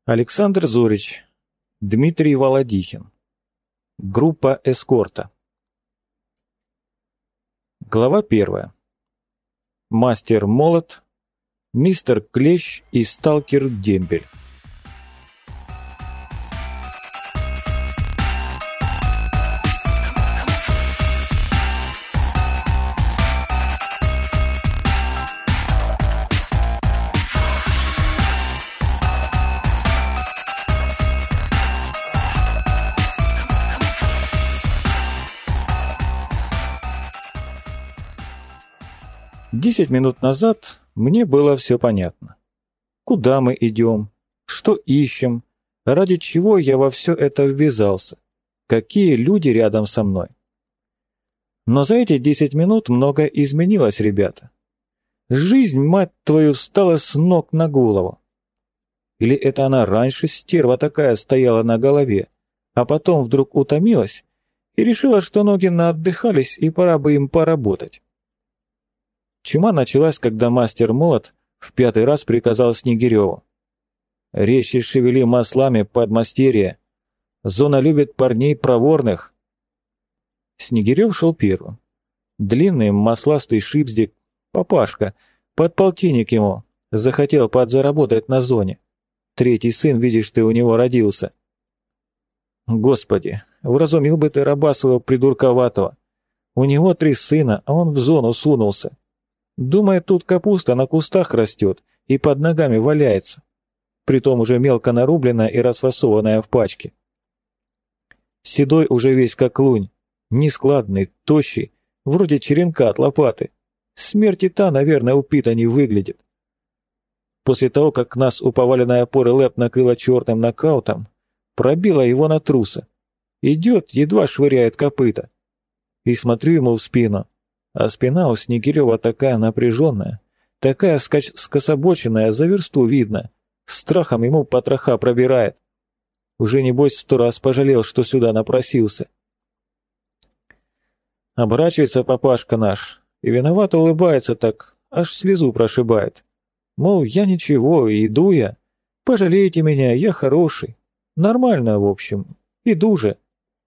Александр Зорич, Дмитрий Володихин. Группа эскорта. Глава 1. Мастер Молот, мистер Клещ и сталкер Дембель. Десять минут назад мне было все понятно. Куда мы идем, что ищем, ради чего я во все это ввязался, какие люди рядом со мной. Но за эти 10 минут многое изменилось, ребята. Жизнь, мать твою, встала с ног на голову. Или это она раньше стерва такая стояла на голове, а потом вдруг утомилась и решила, что ноги наотдыхались и пора бы им поработать. Чума началась, когда мастер Молот в 5-й раз приказал Снегиреву: «Резче шевели маслами, подмастерье. Зона любит парней проворных». Снегирев шел первым. Длинный масластый шипздик, папашка, подполтинник ему, захотел подзаработать на зоне. 3-й сын, видишь ты, у него родился. Господи, вразумил бы ты Рабасова придурковатого. У него 3 сына, а он в зону сунулся. Думает, тут капуста на кустах растет и под ногами валяется, притом уже мелко нарубленная и расфасованная в пачке. Седой уже весь как лунь, нескладный, тощий, вроде черенка от лопаты. Смерти та, наверное, упита не выглядит. После того, как нас у поваленной опоры Лэп накрыло черным нокаутом, пробило его на труса. Идет, едва швыряет копыта. И смотрю ему в спину. А спина у Снегирева такая напряженная, такая скособоченная, за версту видно, страхом ему потроха пробирает. Уже небось 100 раз пожалел, что сюда напросился. Оборачивается папашка наш и виновато улыбается так, аж слезу прошибает. Мол, я ничего, иду я, пожалейте меня, я хороший, нормально в общем, иду же.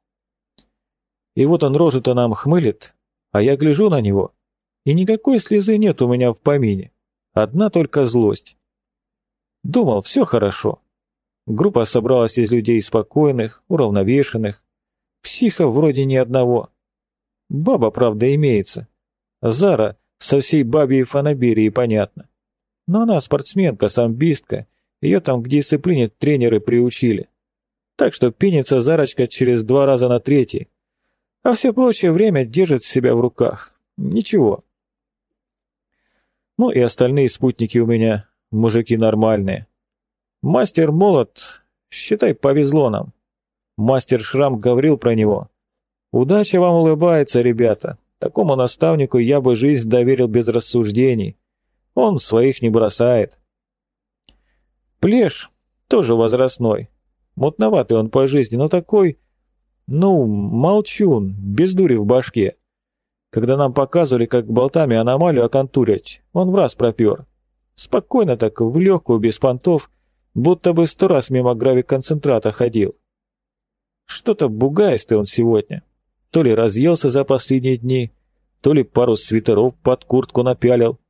И вот он рожу-то нам хмылит, а я гляжу на него, и никакой слезы нет у меня в помине, одна только злость. Думал, все хорошо. Группа собралась из людей спокойных, уравновешенных, психов вроде ни одного. Баба, правда, имеется. Зара со всей бабьей фанаберии, понятно. Но она спортсменка, самбистка, ее там к дисциплине тренеры приучили. Так что пенится Зарочка через 2 раза на 3-й. А все прочее время держит себя в руках. Ничего. Ну и остальные спутники у меня, мужики нормальные. Мастер Молот, считай, повезло нам. Мастер Шрам говорил про него. Удача вам улыбается, ребята. Такому наставнику я бы жизнь доверил без рассуждений. Он своих не бросает. Плеш тоже возрастной. Мутноватый он по жизни, но такой... Ну, молчун, без дури в башке. Когда нам показывали, как болтами аномалию оконтурить, он враз пропер. Спокойно так, в легкую, без понтов, будто бы 100 раз мимо гравиконцентрата ходил. Что-то бугаистый он сегодня. То ли разъелся за последние дни, то ли пару свитеров под куртку напялил.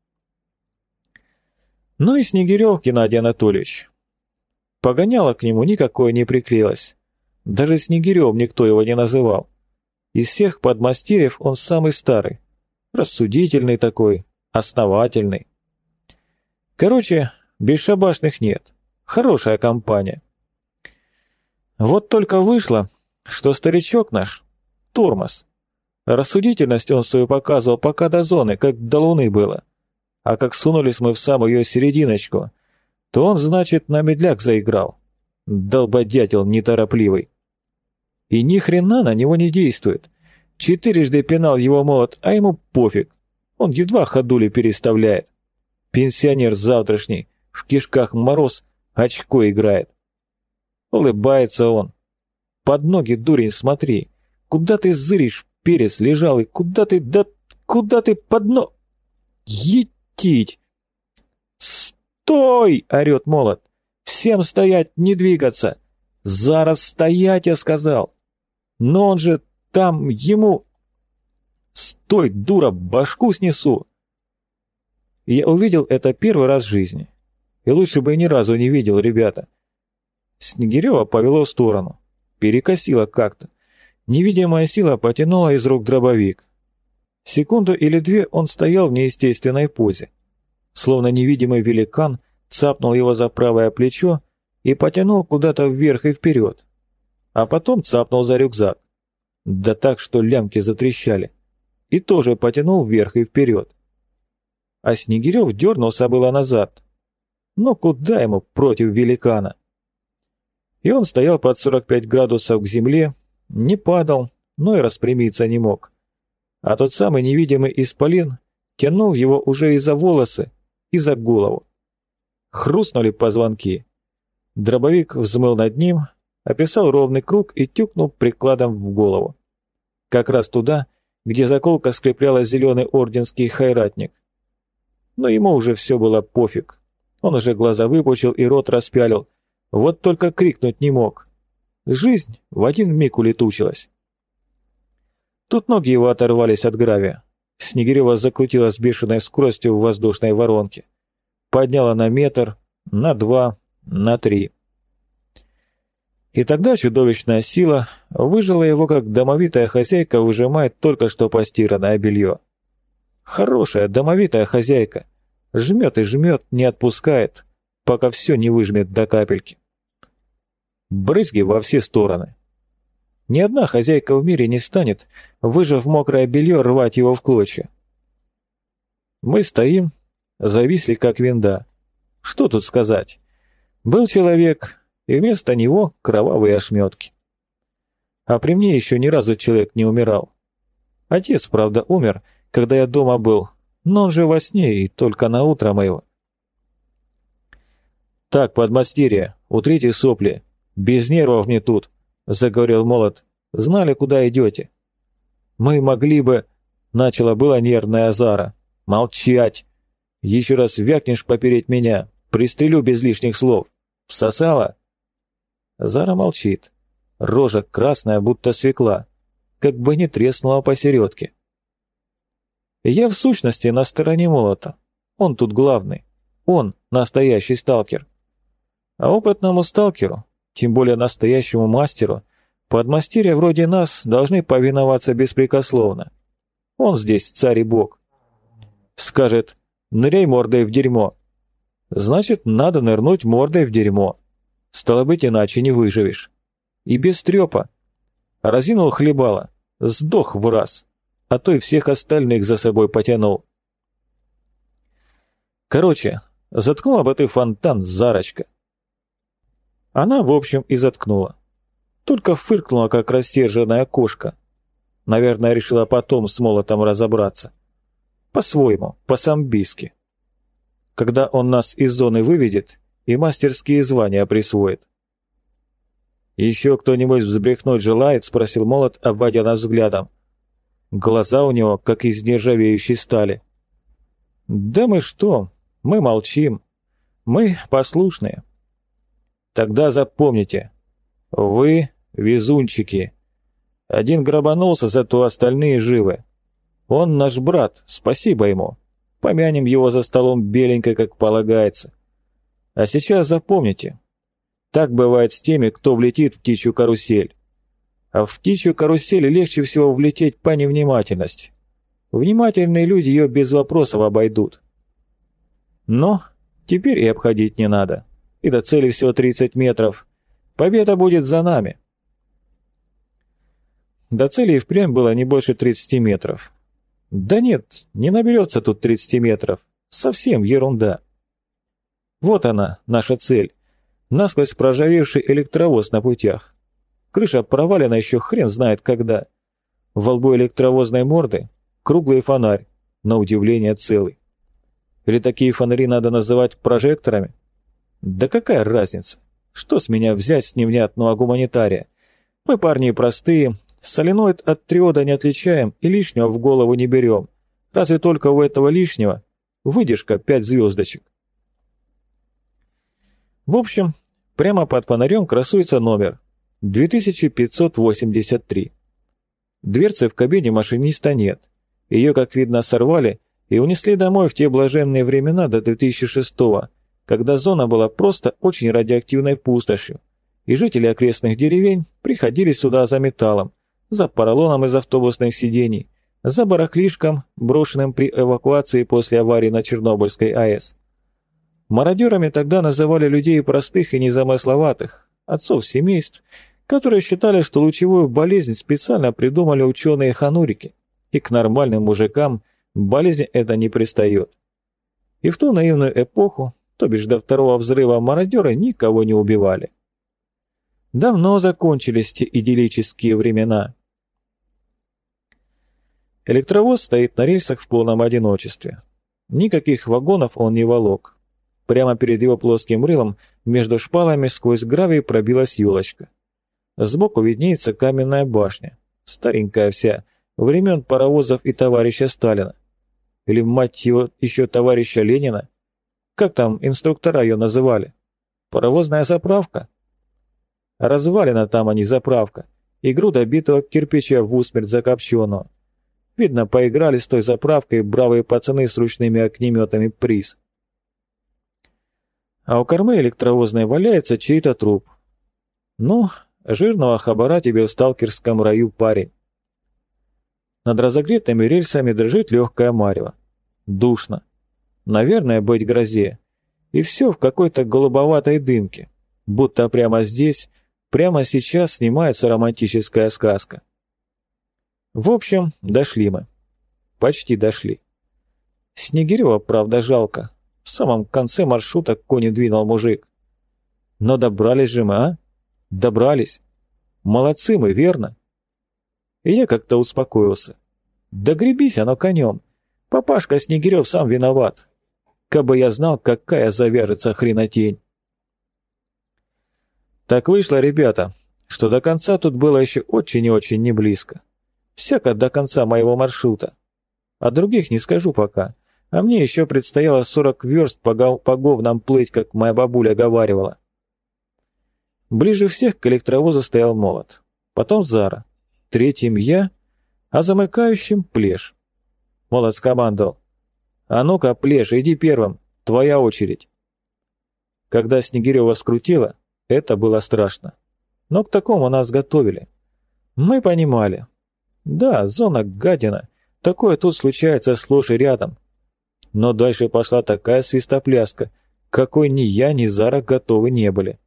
Ну и Снегирев Геннадий Анатольевич. Погоняло к нему никакое не приклеилось. Даже Снегирем никто его не называл. Из всех подмастерьев он самый старый. Рассудительный такой, основательный. Короче, бесшабашных нет. Хорошая компания. Вот только вышло, что старичок наш — тормоз. Рассудительность он свою показывал пока до зоны, как до луны было. А как сунулись мы в самую ее серединочку, то он, значит, на медляк заиграл. Долбодятел неторопливый. И ни хрена на него не действует. 4-жды пинал его молот, а ему пофиг. Он едва ходули переставляет. Пенсионер завтрашний, в кишках мороз, очко играет. Улыбается он. Под ноги, дурень, смотри. Куда ты зыришь, перец лежал, и куда ты, да куда ты под ног... Етить! «Стой!» — орет молот. Всем стоять, не двигаться! Зараз стоять, я сказал! Но он же там, ему... Стой, дура, башку снесу!» Я увидел это первый раз в жизни. И лучше бы и ни разу не видел, ребята. Снегирева повело в сторону. Перекосило как-то. Невидимая сила потянула из рук дробовик. Секунду или две он стоял в неестественной позе. Словно невидимый великан цапнул его за правое плечо и потянул куда-то вверх и вперед. А потом цапнул за рюкзак. Да так, что лямки затрещали. И тоже потянул вверх и вперед. А Снегирев дернулся было назад. Но куда ему против великана? И он стоял под 45 градусов к земле, не падал, но и распрямиться не мог. А тот самый невидимый исполин тянул его уже и за волосы, и за голову. Хрустнули позвонки. Дробовик взмыл над ним, описал ровный круг и тюкнул прикладом в голову. Как раз туда, где заколка скрепляла зеленый орденский хайратник. Но ему уже все было пофиг. Он уже глаза выпучил и рот распялил. Вот только крикнуть не мог. Жизнь в один миг улетучилась. Тут ноги его оторвались от гравия. Снегирева закрутила с бешеной скоростью в воздушной воронке. Подняла на метр, на 2, на 3. И тогда чудовищная сила выжила его, как домовитая хозяйка выжимает только что постиранное белье. Хорошая домовитая хозяйка. Жмет и жмет, не отпускает, пока все не выжмет до капельки. Брызги во все стороны. Ни одна хозяйка в мире не станет, выжав мокрое белье, рвать его в клочья. Мы стоим, зависли как винда. Что тут сказать? Был человек, и вместо него кровавые ошметки. А при мне еще ни разу человек не умирал. Отец, правда, умер, когда я дома был, но он же во сне и только на утро моего. «Так, подмастерье, утрите сопли, без нервов мне тут», — заговорил Молот. «Знали, куда идете?» «Мы могли бы...» — начала была нервная Зара. «Молчать! Еще раз вякнешь попереть меня, пристрелю без лишних слов. Всосала?» Зара молчит. Рожа красная, будто свекла, как бы не треснула посередке. Я в сущности на стороне Молота. Он тут главный. Он настоящий сталкер. А опытному сталкеру, тем более настоящему мастеру, подмастерья вроде нас должны повиноваться беспрекословно. Он здесь царь и бог. Скажет: «Ныряй мордой в дерьмо». Значит, надо нырнуть мордой в дерьмо. Стало быть, иначе не выживешь. И без трепа. Разинул хлебало, сдох в раз, а то и всех остальных за собой потянул. Короче, заткнула бы ты фонтан, Зарочка. Она, в общем, и заткнула. Только фыркнула, как рассерженная кошка. Наверное, решила потом с Молотом разобраться. По-своему, по-самбийски. Когда он нас из зоны выведет и мастерские звания присвоит. «Еще кто-нибудь взбрехнуть желает?» — спросил Молот, обводя нас взглядом. Глаза у него, как из нержавеющей стали. «Да мы что? Мы молчим. Мы послушные». «Тогда запомните. Вы везунчики. Один грабанулся, зато остальные живы. Он наш брат, спасибо ему. Помянем его за столом беленько, как полагается. А сейчас запомните. Так бывает с теми, кто влетит в птичью карусель. А в птичью карусель легче всего влететь по невнимательности. Внимательные люди ее без вопросов обойдут. Но теперь и обходить не надо. И до цели всего 30 метров. Победа будет за нами». До цели и впрямь было не больше 30 метров. Да нет, не наберется тут 30 метров. Совсем ерунда. Вот она, наша цель. Насквозь проржавевший электровоз на путях. Крыша провалена еще хрен знает когда. Во лбу электровозной морды круглый фонарь, на удивление целый. Или такие фонари надо называть прожекторами? Да какая разница? Что с меня взять с невнятного гуманитария? Мы парни простые, соленоид от триода не отличаем и лишнего в голову не берем. Разве только у этого лишнего выдержка 5 звездочек. В общем, прямо под фонарем красуется номер 2583. Дверцы в кабине машиниста нет. Ее, как видно, сорвали и унесли домой в те блаженные времена до 2006-го, когда зона была просто очень радиоактивной пустошью, и жители окрестных деревень приходили сюда за металлом, за поролоном из автобусных сидений, за барахлишком, брошенным при эвакуации после аварии на Чернобыльской АЭС. Мародерами тогда называли людей простых и незамысловатых, отцов семейств, которые считали, что лучевую болезнь специально придумали ученые-ханурики, и к нормальным мужикам болезнь эта не пристает. И в ту наивную эпоху, то бишь до второго взрыва, мародеры никого не убивали. Давно закончились те идиллические времена. Электровоз стоит на рельсах в полном одиночестве. Никаких вагонов он не волок. Прямо перед его плоским рылом между шпалами сквозь гравий пробилась елочка. Сбоку виднеется каменная башня, старенькая вся, времен паровозов и товарища Сталина. Или, мать его, еще товарища Ленина. Как там инструктора ее называли? Паровозная заправка? Развалина там, а не заправка, и груда битого кирпича в усмерть закопченного. Видно, поиграли с той заправкой бравые пацаны с ручными огнеметами приз. А у кормы электровозной валяется чей-то труп. Ну, жирного хабара тебе в сталкерском раю, парень. Над разогретыми рельсами дрожит легкое марево. Душно. Наверное, быть грозе. И все в какой-то голубоватой дымке. Будто прямо здесь, прямо сейчас снимается романтическая сказка. В общем, дошли мы. Почти дошли. Снегирева, правда, жалко. В самом конце маршрута к коне двинул мужик. Но добрались же мы, а? Добрались. Молодцы мы, верно? И я как-то успокоился. Да гребись оно конем. Папашка Снегирев сам виноват. Кабы я знал, какая завяжется хренотень. Так вышло, ребята, что до конца тут было еще очень и очень не близко. Всяко до конца моего маршрута. О других не скажу пока. А мне еще предстояло 40 верст по говнам плыть, как моя бабуля говаривала. Ближе всех к электровозу стоял Молот. Потом Зара. Третьим я, а замыкающим Плеш. Молот скомандовал: «А ну-ка, Плеш, иди первым, твоя очередь». Когда Снегирева скрутила, это было страшно. Но к такому нас готовили. Мы понимали. Да, зона гадина, такое тут случается сплошь и рядом. Но дальше пошла такая свистопляска, какой ни я, ни Зара готовы не были.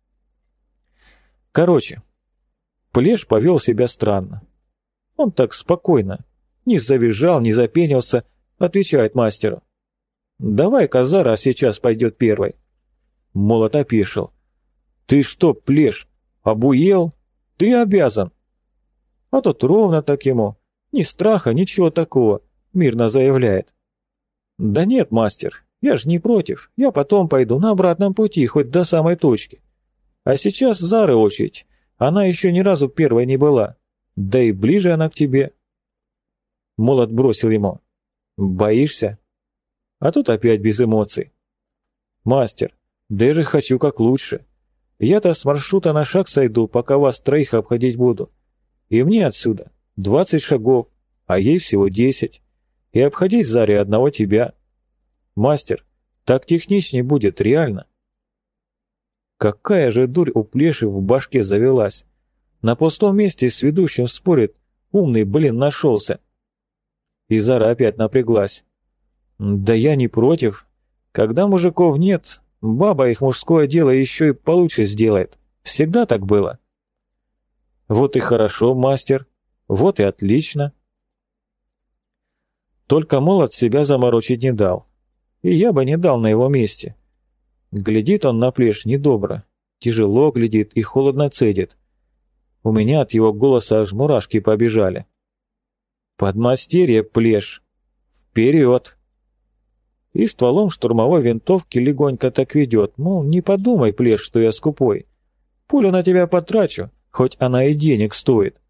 Короче, Плеш повел себя странно. Он так спокойно, не завизжал, не запенился, отвечает мастеру: «Давай-ка Зара сейчас пойдет первой». Молот опешил: «Ты что, Плеш, обуел? Ты обязан». А тот ровно так ему, ни страха, ничего такого, мирно заявляет: «Да нет, мастер, я ж не против, я потом пойду на обратном пути, хоть до самой точки. А сейчас Зары очередь, она еще ни разу первой не была, да и ближе она к тебе». Молот бросил ему: «Боишься?» А тут опять без эмоций: «Мастер, да я же хочу как лучше. Я-то с маршрута на шаг сойду, пока вас троих обходить буду. И мне отсюда 20 шагов, а ей всего 10. И обходить Заре одного тебя. Мастер, так техничнее будет, реально». Какая же дурь у Плеши в башке завелась. На пустом месте с ведущим спорит, умный, нашелся. И Зара опять напряглась: «Да я не против. Когда мужиков нет, баба их мужское дело еще и получше сделает. Всегда так было». «Вот и хорошо, мастер. Вот и отлично». Только Молот себя заморочить не дал. И я бы не дал на его месте. Глядит он на Плеш недобро, тяжело глядит и холодно цедит. У меня от его голоса аж мурашки побежали. «Подмастерье, Плеш! Вперед!» И стволом штурмовой винтовки легонько так ведет, мол, не подумай, Плеш, что я скупой. Пулю на тебя потрачу, хоть она и денег стоит.